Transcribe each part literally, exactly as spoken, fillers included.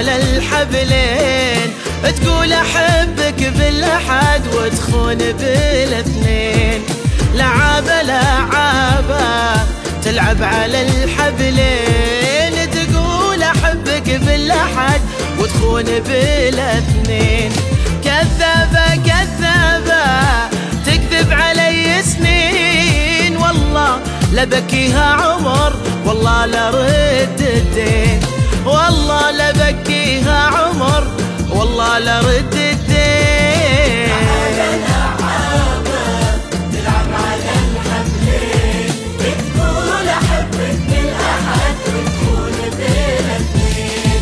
على الحبلين، تقول أحبك بالأحد وتخون بالاثنين. لعابة لعابة تلعب على الحبلين، تقول أحبك بالأحد وتخون بالاثنين. كذابة كذابة تكذب علي سنين، والله لا بكيها عمر والله لا رد الدين، والله لا بكيها عمر والله لا رد الدين. لعابة تلعب على الحبلين، بتقول أحبك بالأحد وتخون بالاثنين.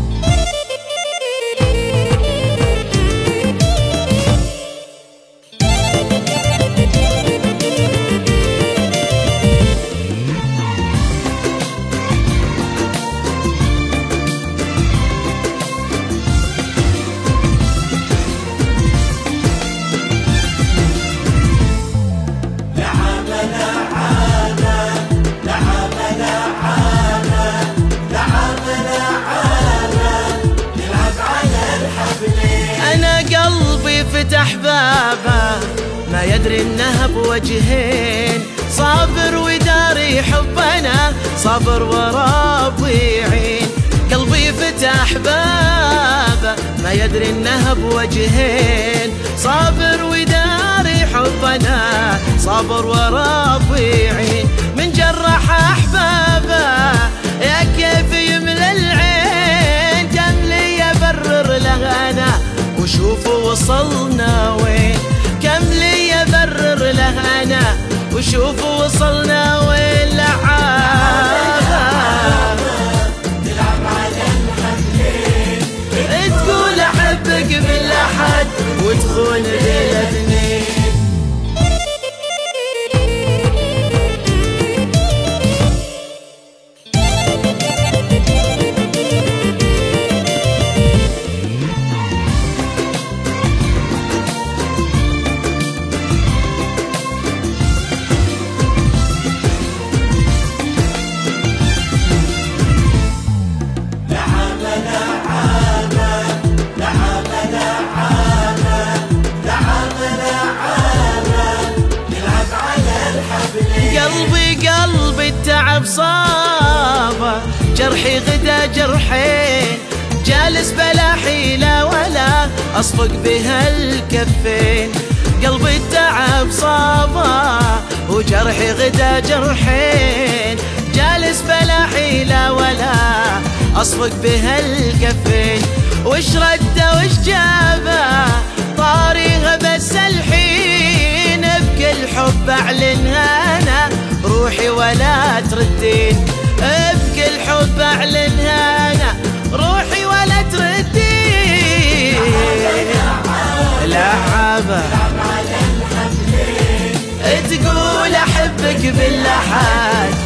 فتح بابه ما يدري انها بوجهين، صابر وداري حبنا صابر وربي يعين. قلبي فتح بابه ما يدري انها بوجهين، صابر وداري حبنا صابر وربي يعين. من جرح احبابه يا كيف يملى العين، كم لي ابرر له انا وشوفوا وصلنا وين، كم لي ابرر له انا وشوفوا وصلنا وين. لعابة تلعب على الحبلين، تقول احبك بالاحد وتخون بالاثنين. قلبي قلبي التعب صابه، جرحي غدا جرحين، جالس بلا حيلة ولا أصفق بها الكفين. قلبي التعب صابه وجرحي غدا جرحين، جالس بلا حيلة ولا أصفق بها الكفين. وش رده وش جابه طاريها بس الحين، بكل حب أعلنها أنا روحي ولا تردين، بكل حب أعلنها أنا روحي ولا تردين. لعابة تقول أحبك بالأحد